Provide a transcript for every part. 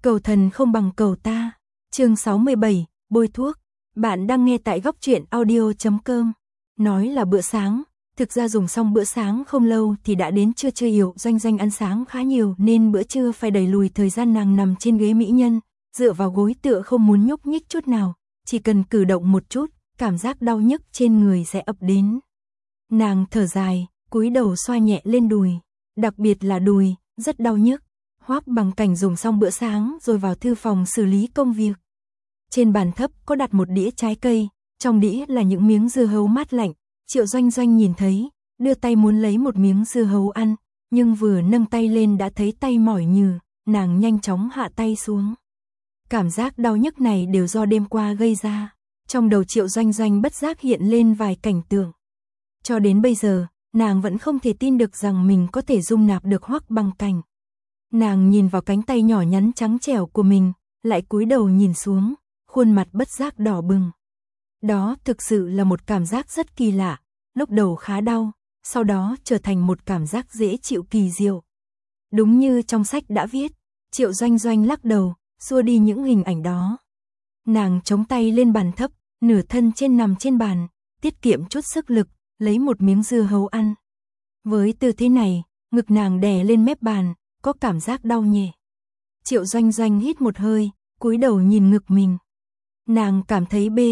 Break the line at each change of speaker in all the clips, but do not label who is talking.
Cầu thần không bằng cầu ta. Chương 67, bôi thuốc. Bạn đang nghe tại góc truyện audio.com. Nói là bữa sáng, thực ra dùng xong bữa sáng không lâu thì đã đến trưa. Chưa hiểu Doanh Doanh ăn sáng khá nhiều nên bữa trưa phải đẩy lùi thời gian. Nàng nằm trên ghế mỹ nhân, dựa vào gối tựa không muốn nhúc nhích chút nào, chỉ cần cử động một chút, cảm giác đau nhức trên người sẽ ập đến. Nàng thở dài, cúi đầu xoa nhẹ lên đùi, đặc biệt là đùi, rất đau nhức. Hoắc Bằng Cảnh dùng xong bữa sáng rồi vào thư phòng xử lý công việc. Trên bàn thấp có đặt một đĩa trái cây, trong đĩa là những miếng dưa hấu mát lạnh. Triệu Doanh Doanh nhìn thấy, đưa tay muốn lấy một miếng dưa hấu ăn, nhưng vừa nâng tay lên đã thấy tay mỏi nhừ, nàng nhanh chóng hạ tay xuống. Cảm giác đau nhức này đều do đêm qua gây ra. Trong đầu Triệu Doanh Doanh bất giác hiện lên vài cảnh tượng. Cho đến bây giờ, nàng vẫn không thể tin được rằng mình có thể dung nạp được Hoắc Bằng Cảnh. Nàng nhìn vào cánh tay nhỏ nhắn trắng trẻo của mình, lại cúi đầu nhìn xuống, khuôn mặt bất giác đỏ bừng. Đó thực sự là một cảm giác rất kỳ lạ, lúc đầu khá đau, sau đó trở thành một cảm giác dễ chịu kỳ diệu. Đúng như trong sách đã viết, Triệu Doanh Doanh lắc đầu, xua đi những hình ảnh đó. Nàng chống tay lên bàn thấp, nửa thân trên nằm trên bàn, tiết kiệm chút sức lực, lấy một miếng dưa hấu ăn. Với tư thế này, ngực nàng đè lên mép bàn, có cảm giác đau nhẹ. Triệu Doanh Doanh hít một hơi, cúi đầu nhìn ngực mình. Nàng cảm thấy B,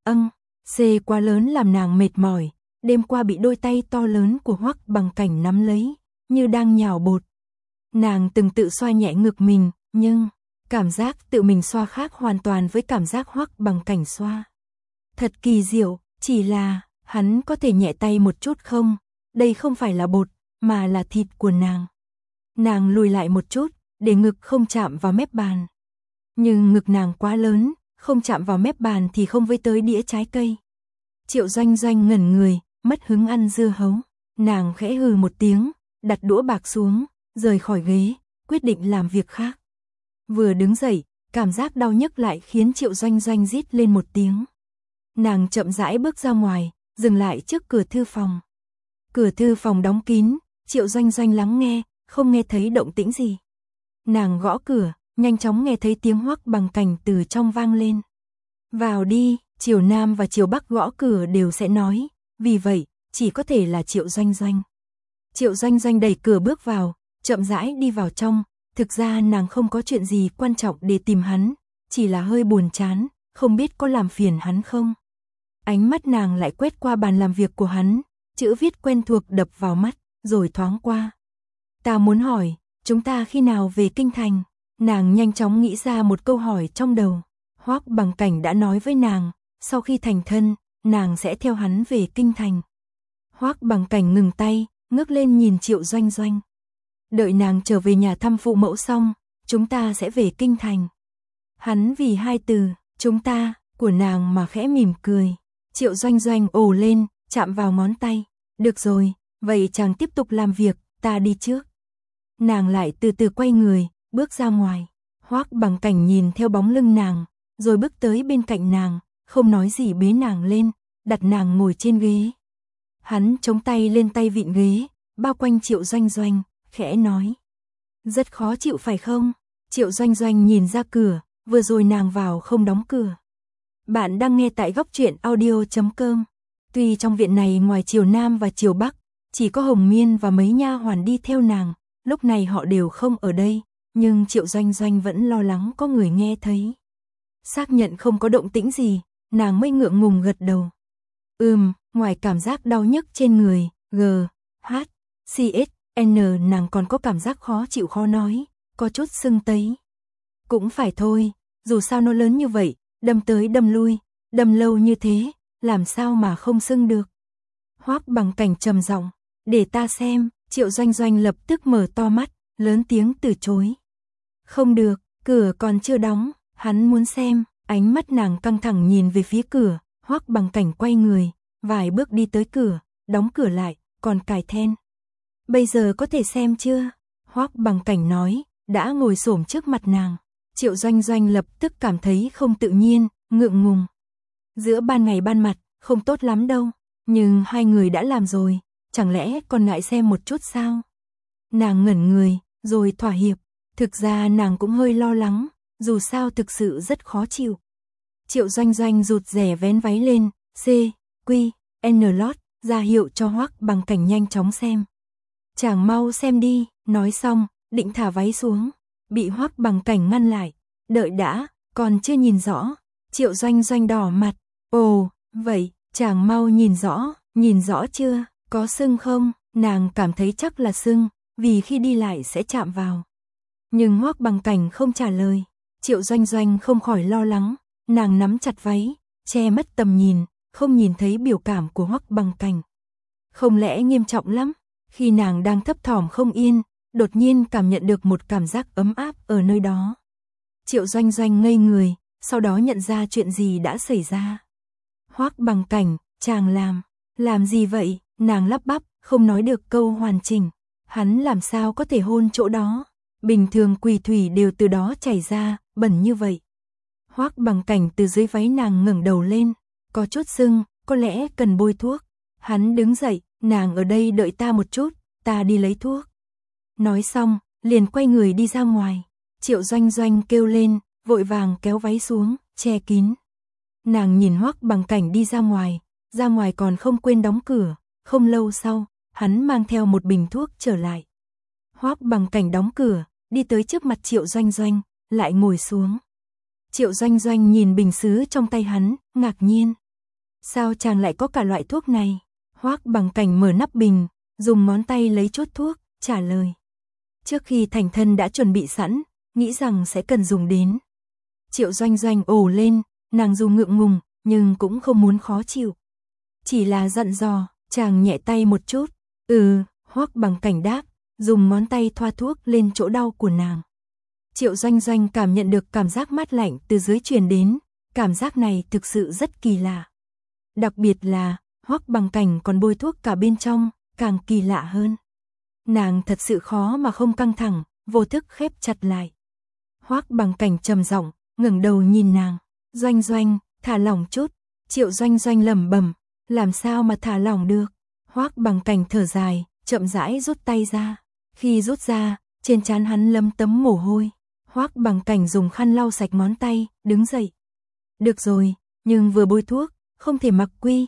C quá lớn làm nàng mệt mỏi, đêm qua bị đôi tay to lớn của Hoắc Bằng Cảnh nắm lấy, như đang nhào bột. Nàng từng tự xoa nhẹ ngực mình, nhưng cảm giác tự mình xoa khác hoàn toàn với cảm giác Hoắc Bằng Cảnh xoa. Thật kỳ diệu, chỉ là, hắn có thể nhẹ tay một chút không? Đây không phải là bột, mà là thịt của nàng. Nàng lùi lại một chút, để ngực không chạm vào mép bàn. Nhưng ngực nàng quá lớn, không chạm vào mép bàn thì không với tới đĩa trái cây. Triệu Doanh Doanh ngẩn người, mất hứng ăn dưa hấu. Nàng khẽ hừ một tiếng, đặt đũa bạc xuống, rời khỏi ghế, quyết định làm việc khác. Vừa đứng dậy, cảm giác đau nhức lại khiến Triệu Doanh Doanh rít lên một tiếng. Nàng chậm rãi bước ra ngoài, dừng lại trước cửa thư phòng. Cửa thư phòng đóng kín, Triệu Doanh Doanh lắng nghe, không nghe thấy động tĩnh gì. Nàng gõ cửa, nhanh chóng nghe thấy tiếng Hoắc Bằng Cảnh từ trong vang lên. Vào đi, Triều Nam và Triều Bắc gõ cửa đều sẽ nói, vì vậy, chỉ có thể là Triệu Doanh Doanh. Triệu Doanh Doanh đẩy cửa bước vào, chậm rãi đi vào trong, thực ra nàng không có chuyện gì quan trọng để tìm hắn, chỉ là hơi buồn chán, không biết có làm phiền hắn không. Ánh mắt nàng lại quét qua bàn làm việc của hắn, chữ viết quen thuộc đập vào mắt, rồi thoáng qua. Ta muốn hỏi, chúng ta khi nào về Kinh Thành? Nàng nhanh chóng nghĩ ra một câu hỏi trong đầu. Hoắc Bằng Cảnh đã nói với nàng, sau khi thành thân, nàng sẽ theo hắn về Kinh Thành. Hoắc Bằng Cảnh ngừng tay, ngước lên nhìn Triệu Doanh Doanh. Đợi nàng trở về nhà thăm phụ mẫu xong, chúng ta sẽ về Kinh Thành. Hắn vì hai từ, chúng ta, của nàng mà khẽ mỉm cười. Triệu Doanh Doanh ồ lên, chạm vào ngón tay. Được rồi, vậy chàng tiếp tục làm việc, ta đi trước. Nàng lại từ từ quay người, bước ra ngoài. Hoắc Bằng Cảnh nhìn theo bóng lưng nàng, rồi bước tới bên cạnh nàng, không nói gì bế nàng lên, đặt nàng ngồi trên ghế. Hắn chống tay lên tay vịn ghế, bao quanh Triệu Doanh Doanh, khẽ nói. Rất khó chịu phải không? Triệu Doanh Doanh nhìn ra cửa, vừa rồi nàng vào không đóng cửa. Bạn đang nghe tại góc truyện audio.com. Tuy trong viện này ngoài Triều Nam và Triều Bắc, chỉ có Hồng Miên và mấy nha hoàn đi theo nàng, lúc này họ đều không ở đây, nhưng Triệu Doanh Doanh vẫn lo lắng có người nghe thấy. Xác nhận không có động tĩnh gì, nàng mới ngượng ngùng gật đầu. Ngoài cảm giác đau nhức trên người, nàng còn có cảm giác khó chịu khó nói, có chút sưng tấy. Cũng phải thôi, dù sao nó lớn như vậy, đâm tới đâm lui, đâm lâu như thế, làm sao mà không sưng được. Hoắc Bằng Cảnh trầm giọng, để ta xem. Triệu Doanh Doanh lập tức mở to mắt, lớn tiếng từ chối. Không được, cửa còn chưa đóng, hắn muốn xem. Ánh mắt nàng căng thẳng nhìn về phía cửa, Hoắc Bằng Cảnh quay người, vài bước đi tới cửa, đóng cửa lại, còn cài then. Bây giờ có thể xem chưa? Hoắc Bằng Cảnh nói, đã ngồi xổm trước mặt nàng. Triệu Doanh Doanh lập tức cảm thấy không tự nhiên, ngượng ngùng. Giữa ban ngày ban mặt, không tốt lắm đâu, nhưng hai người đã làm rồi, chẳng lẽ còn ngại xem một chút sao? Nàng ngẩn người, rồi thỏa hiệp, thực ra nàng cũng hơi lo lắng, dù sao thực sự rất khó chịu. Triệu Doanh Doanh rụt rè vén váy lên, N lót, ra hiệu cho Hoắc Bằng Cảnh nhanh chóng xem. Chàng mau xem đi, nói xong, định thả váy xuống, bị Hoắc Bằng Cảnh ngăn lại. Đợi đã, còn chưa nhìn rõ. Triệu Doanh Doanh đỏ mặt, ồ, vậy, chàng mau nhìn rõ chưa, có sưng không? Nàng cảm thấy chắc là sưng, vì khi đi lại sẽ chạm vào. Nhưng Hoắc Bằng Cảnh không trả lời. Triệu Doanh Doanh không khỏi lo lắng, nàng nắm chặt váy, che mất tầm nhìn, không nhìn thấy biểu cảm của Hoắc Bằng Cảnh. Không lẽ nghiêm trọng lắm? Khi nàng đang thấp thỏm không yên, đột nhiên cảm nhận được một cảm giác ấm áp ở nơi đó. Triệu Doanh Doanh ngây người, sau đó nhận ra chuyện gì đã xảy ra. Hoắc Bằng Cảnh, chàng làm gì vậy? Nàng lắp bắp, không nói được câu hoàn chỉnh. Hắn làm sao có thể hôn chỗ đó? Bình thường quỷ thủy đều từ đó chảy ra, bẩn như vậy. Hoắc Bằng Cảnh từ dưới váy nàng ngẩng đầu lên, có chút sưng, có lẽ cần bôi thuốc. Hắn đứng dậy, nàng ở đây đợi ta một chút, ta đi lấy thuốc. Nói xong, liền quay người đi ra ngoài. Triệu Doanh Doanh kêu lên, vội vàng kéo váy xuống, che kín. Nàng nhìn Hoắc Bằng Cảnh đi ra ngoài còn không quên đóng cửa. Không lâu sau, hắn mang theo một bình thuốc trở lại. Hoắc Bằng Cảnh đóng cửa, đi tới trước mặt Triệu Doanh Doanh, lại ngồi xuống. Triệu Doanh Doanh nhìn bình sứ trong tay hắn, ngạc nhiên. Sao chàng lại có cả loại thuốc này? Hoắc Bằng Cảnh mở nắp bình, dùng ngón tay lấy chốt thuốc, trả lời. Trước khi thành thân đã chuẩn bị sẵn, nghĩ rằng sẽ cần dùng đến. Triệu Doanh Doanh ồ lên, nàng dù ngượng ngùng, nhưng cũng không muốn khó chịu. Chỉ là dặn dò, chàng nhẹ tay một chút. Hoắc Bằng Cảnh đáp, dùng ngón tay thoa thuốc lên chỗ đau của nàng. Triệu Doanh Doanh cảm nhận được cảm giác mát lạnh từ dưới truyền đến, cảm giác này thực sự rất kỳ lạ. Đặc biệt là, Hoắc Bằng Cảnh còn bôi thuốc cả bên trong, càng kỳ lạ hơn. Nàng thật sự khó mà không căng thẳng, vô thức khép chặt lại. Hoắc Bằng Cảnh trầm giọng, ngẩng đầu nhìn nàng, Doanh Doanh, thả lỏng chút. Triệu Doanh Doanh lẩm bẩm, làm sao mà thả lỏng được? Hoắc Bằng Cảnh thở dài, chậm rãi rút tay ra. Khi rút ra, trên trán hắn lấm tấm mồ hôi. Hoắc Bằng Cảnh dùng khăn lau sạch ngón tay, đứng dậy. Được rồi, nhưng vừa bôi thuốc, không thể mặc quy,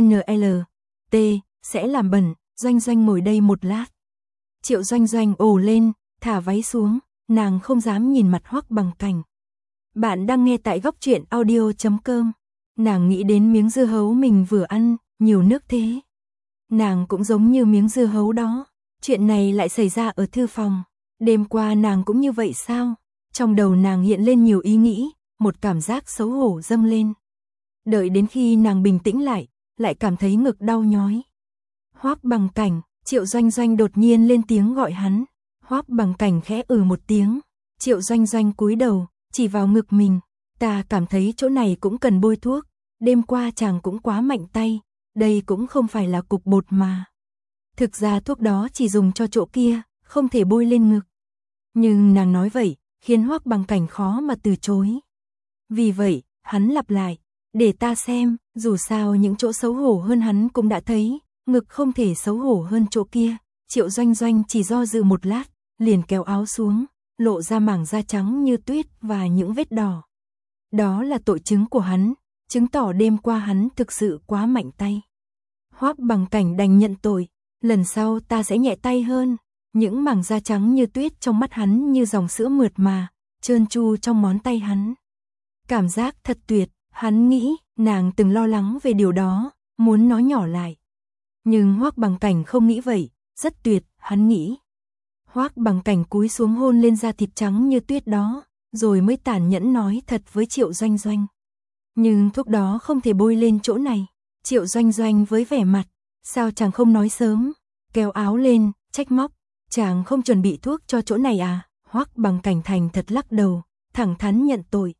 NLT, sẽ làm bẩn. Doanh Doanh ngồi đây một lát. Triệu Doanh Doanh ồ lên, thả váy xuống, nàng không dám nhìn mặt Hoắc Bằng Cảnh. Bạn đang nghe tại góc truyện audio.com. Nàng nghĩ đến miếng dưa hấu mình vừa ăn, nhiều nước thế. Nàng cũng giống như miếng dưa hấu đó. Chuyện này lại xảy ra ở thư phòng. Đêm qua nàng cũng như vậy sao? Trong đầu nàng hiện lên nhiều ý nghĩ, một cảm giác xấu hổ dâng lên. Đợi đến khi nàng bình tĩnh lại cảm thấy ngực đau nhói. Hoắc Bằng Cảnh, Triệu Doanh Doanh đột nhiên lên tiếng gọi hắn. Hoắc Bằng Cảnh khẽ một tiếng. Triệu Doanh Doanh cúi đầu, chỉ vào ngực mình. Ta cảm thấy chỗ này cũng cần bôi thuốc. Đêm qua chàng cũng quá mạnh tay. Đây cũng không phải là cục bột mà. Thực ra thuốc đó chỉ dùng cho chỗ kia, không thể bôi lên ngực. Nhưng nàng nói vậy, khiến Hoắc Bằng Cảnh khó mà từ chối. Vì vậy, hắn lặp lại, để ta xem, dù sao những chỗ xấu hổ hơn hắn cũng đã thấy, ngực không thể xấu hổ hơn chỗ kia. Triệu Doanh Doanh chỉ do dự một lát, liền kéo áo xuống, lộ ra mảng da trắng như tuyết và những vết đỏ. Đó là tội chứng của hắn, chứng tỏ đêm qua hắn thực sự quá mạnh tay. Hoắc Bằng Cảnh đành nhận tội, lần sau ta sẽ nhẹ tay hơn. Những mảng da trắng như tuyết trong mắt hắn như dòng sữa mượt mà, trơn tru trong ngón tay hắn. Cảm giác thật tuyệt, hắn nghĩ, nàng từng lo lắng về điều đó, muốn nói nhỏ lại. Nhưng Hoắc Bằng Cảnh không nghĩ vậy, rất tuyệt, hắn nghĩ. Hoắc Bằng Cảnh cúi xuống hôn lên da thịt trắng như tuyết đó, rồi mới tàn nhẫn nói thật với Triệu Doanh Doanh. Nhưng thuốc đó không thể bôi lên chỗ này. Triệu Doanh Doanh với vẻ mặt, sao chàng không nói sớm, kéo áo lên, trách móc, chàng không chuẩn bị thuốc cho chỗ này à? Hoắc Bằng Cảnh thành thật lắc đầu, thẳng thắn nhận tội.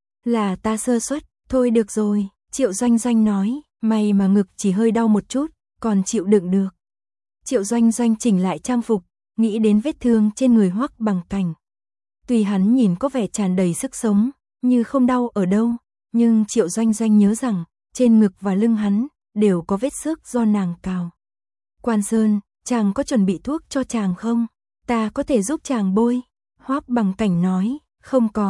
Là ta sơ suất, thôi được rồi, Triệu Doanh Doanh nói, may mà ngực chỉ hơi đau một chút, còn chịu đựng được. Triệu Doanh Doanh chỉnh lại trang phục, nghĩ đến vết thương trên người Hoắc Bằng Cảnh. Tuy hắn nhìn có vẻ tràn đầy sức sống, như không đau ở đâu, nhưng Triệu Doanh Doanh nhớ rằng, trên ngực và lưng hắn, đều có vết xước do nàng cào. Quan Sơn, chàng có chuẩn bị thuốc cho chàng không? Ta có thể giúp chàng bôi. Hoắc Bằng Cảnh nói, không có,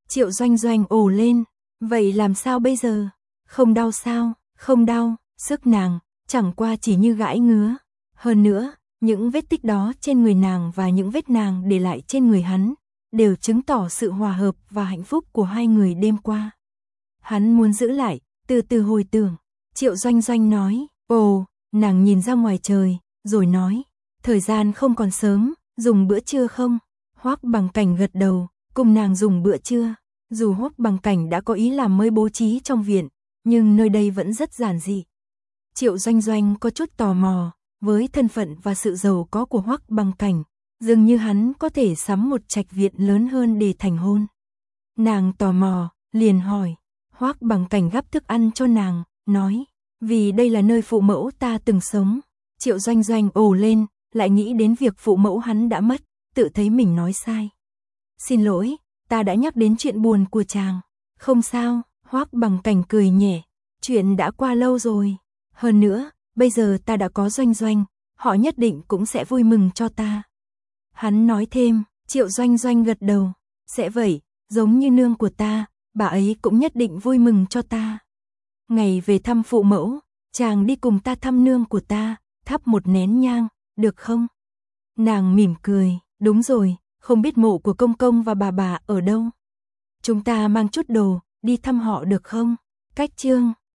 Triệu Doanh Doanh ồ lên, vậy làm sao bây giờ? Không đau sao? Không đau, sức nàng, chẳng qua chỉ như gãi ngứa. Hơn nữa, những vết tích đó trên người nàng và những vết nàng để lại trên người hắn, đều chứng tỏ sự hòa hợp và hạnh phúc của hai người đêm qua. Hắn muốn giữ lại, từ từ hồi tưởng. Triệu Doanh Doanh nói, ồ, nàng nhìn ra ngoài trời, rồi nói, thời gian không còn sớm, dùng bữa trưa không? Hoắc Bằng Cảnh gật đầu, cùng nàng dùng bữa trưa. Dù Hoắc Bằng Cảnh đã có ý làm mới bố trí trong viện, nhưng nơi đây vẫn rất giản dị. Triệu Doanh Doanh có chút tò mò, với thân phận và sự giàu có của Hoắc Bằng Cảnh, dường như hắn có thể sắm một trạch viện lớn hơn để thành hôn. Nàng tò mò, liền hỏi, Hoắc Bằng Cảnh gắp thức ăn cho nàng, nói, vì đây là nơi phụ mẫu ta từng sống. Triệu Doanh Doanh ồ lên, lại nghĩ đến việc phụ mẫu hắn đã mất, tự thấy mình nói sai. Xin lỗi, ta đã nhắc đến chuyện buồn của chàng. Không sao, Hoắc Bằng Cảnh cười nhẹ, chuyện đã qua lâu rồi. Hơn nữa, bây giờ ta đã có Doanh Doanh, họ nhất định cũng sẽ vui mừng cho ta. Hắn nói thêm, Triệu Doanh Doanh gật đầu, sẽ vậy, giống như nương của ta, bà ấy cũng nhất định vui mừng cho ta. Ngày về thăm phụ mẫu, chàng đi cùng ta thăm nương của ta, thắp một nén nhang, được không? Nàng mỉm cười, đúng rồi, không biết mộ của công công và bà ở đâu. Chúng ta mang chút đồ, đi thăm họ được không? Cách chương